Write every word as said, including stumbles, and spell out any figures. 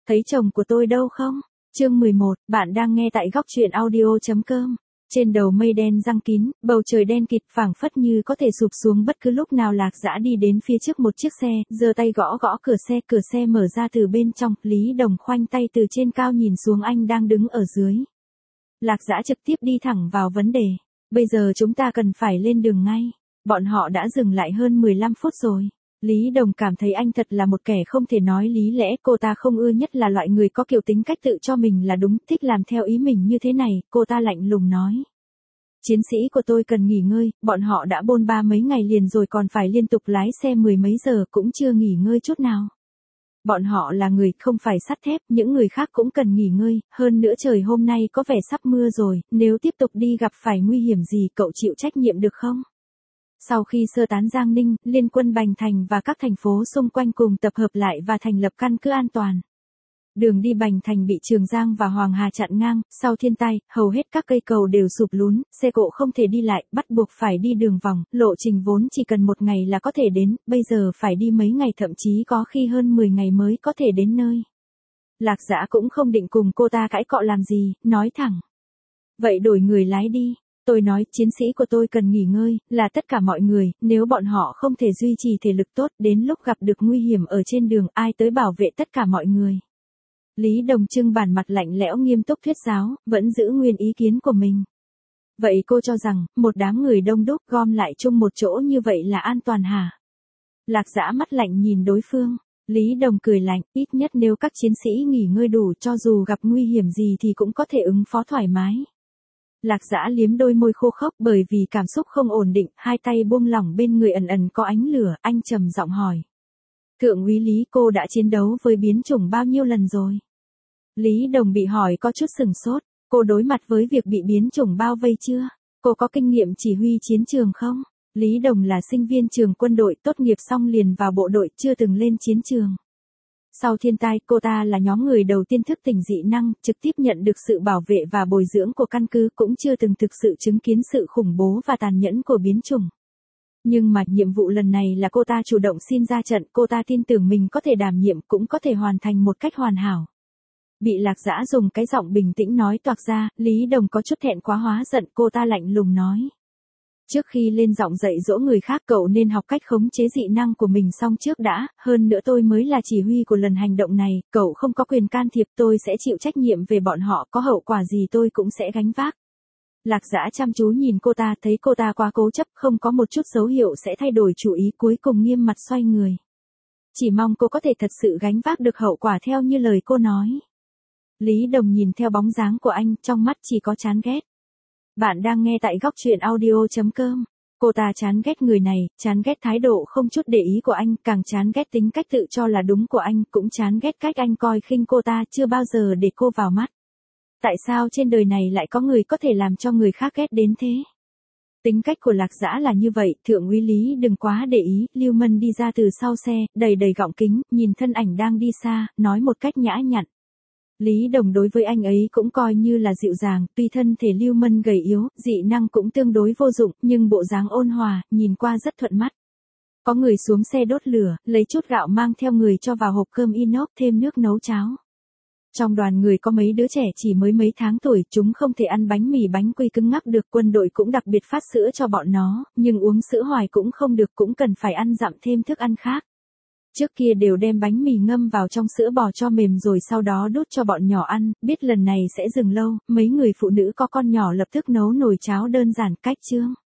Thấy chồng của tôi đâu không? Chương mười một, bạn đang nghe tại góc truyện audio chấm com. Trên đầu mây đen giăng kín, bầu trời đen kịt phảng phất như có thể sụp xuống bất cứ lúc nào. Lạc Dã đi đến phía trước một chiếc xe, giơ tay gõ gõ cửa xe, cửa xe mở ra từ bên trong, Lý Đồng khoanh tay từ trên cao nhìn xuống anh đang đứng ở dưới. Lạc Dã trực tiếp đi thẳng vào vấn đề. Bây giờ chúng ta cần phải lên đường ngay. Bọn họ đã dừng lại hơn mười lăm phút rồi. Lý Đồng cảm thấy anh thật là một kẻ không thể nói lý lẽ, cô ta không ưa nhất là loại người có kiểu tính cách tự cho mình là đúng, thích làm theo ý mình như thế này, cô ta lạnh lùng nói. Chiến sĩ của tôi cần nghỉ ngơi, bọn họ đã bôn ba mấy ngày liền rồi còn phải liên tục lái xe mười mấy giờ cũng chưa nghỉ ngơi chút nào. Bọn họ là người không phải sắt thép, những người khác cũng cần nghỉ ngơi, hơn nữa trời hôm nay có vẻ sắp mưa rồi, nếu tiếp tục đi gặp phải nguy hiểm gì cậu chịu trách nhiệm được không? Sau khi sơ tán Giang Ninh, liên quân Bành Thành và các thành phố xung quanh cùng tập hợp lại và thành lập căn cứ an toàn. Đường đi Bành Thành bị Trường Giang và Hoàng Hà chặn ngang, sau thiên tai, hầu hết các cây cầu đều sụp lún, xe cộ không thể đi lại, bắt buộc phải đi đường vòng, lộ trình vốn chỉ cần một ngày là có thể đến, bây giờ phải đi mấy ngày thậm chí có khi hơn mười ngày mới có thể đến nơi. Lạc Dã cũng không định cùng cô ta cãi cọ làm gì, nói thẳng. Vậy đổi người lái đi. Tôi nói, chiến sĩ của tôi cần nghỉ ngơi, là tất cả mọi người, nếu bọn họ không thể duy trì thể lực tốt, đến lúc gặp được nguy hiểm ở trên đường, ai tới bảo vệ tất cả mọi người. Lý Đồng trưng bản mặt lạnh lẽo nghiêm túc thuyết giáo, vẫn giữ nguyên ý kiến của mình. Vậy cô cho rằng, một đám người đông đúc gom lại chung một chỗ như vậy là an toàn hả? Lạc Dã mắt lạnh nhìn đối phương. Lý Đồng cười lạnh, ít nhất nếu các chiến sĩ nghỉ ngơi đủ cho dù gặp nguy hiểm gì thì cũng có thể ứng phó thoải mái. Lạc Dã liếm đôi môi khô khốc bởi vì cảm xúc không ổn định, hai tay buông lỏng bên người ẩn ẩn có ánh lửa, anh trầm giọng hỏi. Thượng úy Lý, cô đã chiến đấu với biến chủng bao nhiêu lần rồi? Lý Đồng bị hỏi có chút sừng sốt, cô đối mặt với việc bị biến chủng bao vây chưa? Cô có kinh nghiệm chỉ huy chiến trường không? Lý Đồng là sinh viên trường quân đội, tốt nghiệp xong liền vào bộ đội, chưa từng lên chiến trường. Sau thiên tai, cô ta là nhóm người đầu tiên thức tỉnh dị năng, trực tiếp nhận được sự bảo vệ và bồi dưỡng của căn cứ, cũng chưa từng thực sự chứng kiến sự khủng bố và tàn nhẫn của biến chủng. Nhưng mà nhiệm vụ lần này là cô ta chủ động xin ra trận, cô ta tin tưởng mình có thể đảm nhiệm, cũng có thể hoàn thành một cách hoàn hảo. Bị Lạc Dã dùng cái giọng bình tĩnh nói toạc ra, Lý Đồng có chút thẹn quá hóa giận, cô ta lạnh lùng nói. Trước khi lên giọng dạy dỗ người khác cậu nên học cách khống chế dị năng của mình xong trước đã, hơn nữa tôi mới là chỉ huy của lần hành động này, cậu không có quyền can thiệp, tôi sẽ chịu trách nhiệm về bọn họ, có hậu quả gì tôi cũng sẽ gánh vác. Lạc Dã chăm chú nhìn cô ta, thấy cô ta quá cố chấp, không có một chút dấu hiệu sẽ thay đổi chủ ý, cuối cùng nghiêm mặt xoay người. Chỉ mong cô có thể thật sự gánh vác được hậu quả theo như lời cô nói. Lý Đồng nhìn theo bóng dáng của anh, trong mắt chỉ có chán ghét. Bạn đang nghe tại góc truyện audio chấm com. Cô ta chán ghét người này, chán ghét thái độ không chút để ý của anh, càng chán ghét tính cách tự cho là đúng của anh, cũng chán ghét cách anh coi khinh cô ta, chưa bao giờ để cô vào mắt. Tại sao trên đời này lại có người có thể làm cho người khác ghét đến thế? Tính cách của Lạc Dã là như vậy, thượng úy Lý đừng quá để ý, Lưu Mân đi ra từ sau xe, đầy đầy gọng kính, nhìn thân ảnh đang đi xa, nói một cách nhã nhặn. Lý Đồng đối với anh ấy cũng coi như là dịu dàng, tuy thân thể Lưu Mân gầy yếu, dị năng cũng tương đối vô dụng, nhưng bộ dáng ôn hòa, nhìn qua rất thuận mắt. Có người xuống xe đốt lửa, lấy chút gạo mang theo người cho vào hộp cơm inox, thêm nước nấu cháo. Trong đoàn người có mấy đứa trẻ chỉ mới mấy tháng tuổi, chúng không thể ăn bánh mì bánh quy cứng ngắc được, quân đội cũng đặc biệt phát sữa cho bọn nó, nhưng uống sữa hoài cũng không được, cũng cần phải ăn dặm thêm thức ăn khác. Trước kia đều đem bánh mì ngâm vào trong sữa bò cho mềm rồi sau đó đút cho bọn nhỏ ăn, biết lần này sẽ dừng lâu, mấy người phụ nữ có con nhỏ lập tức nấu nồi cháo đơn giản, cách chương.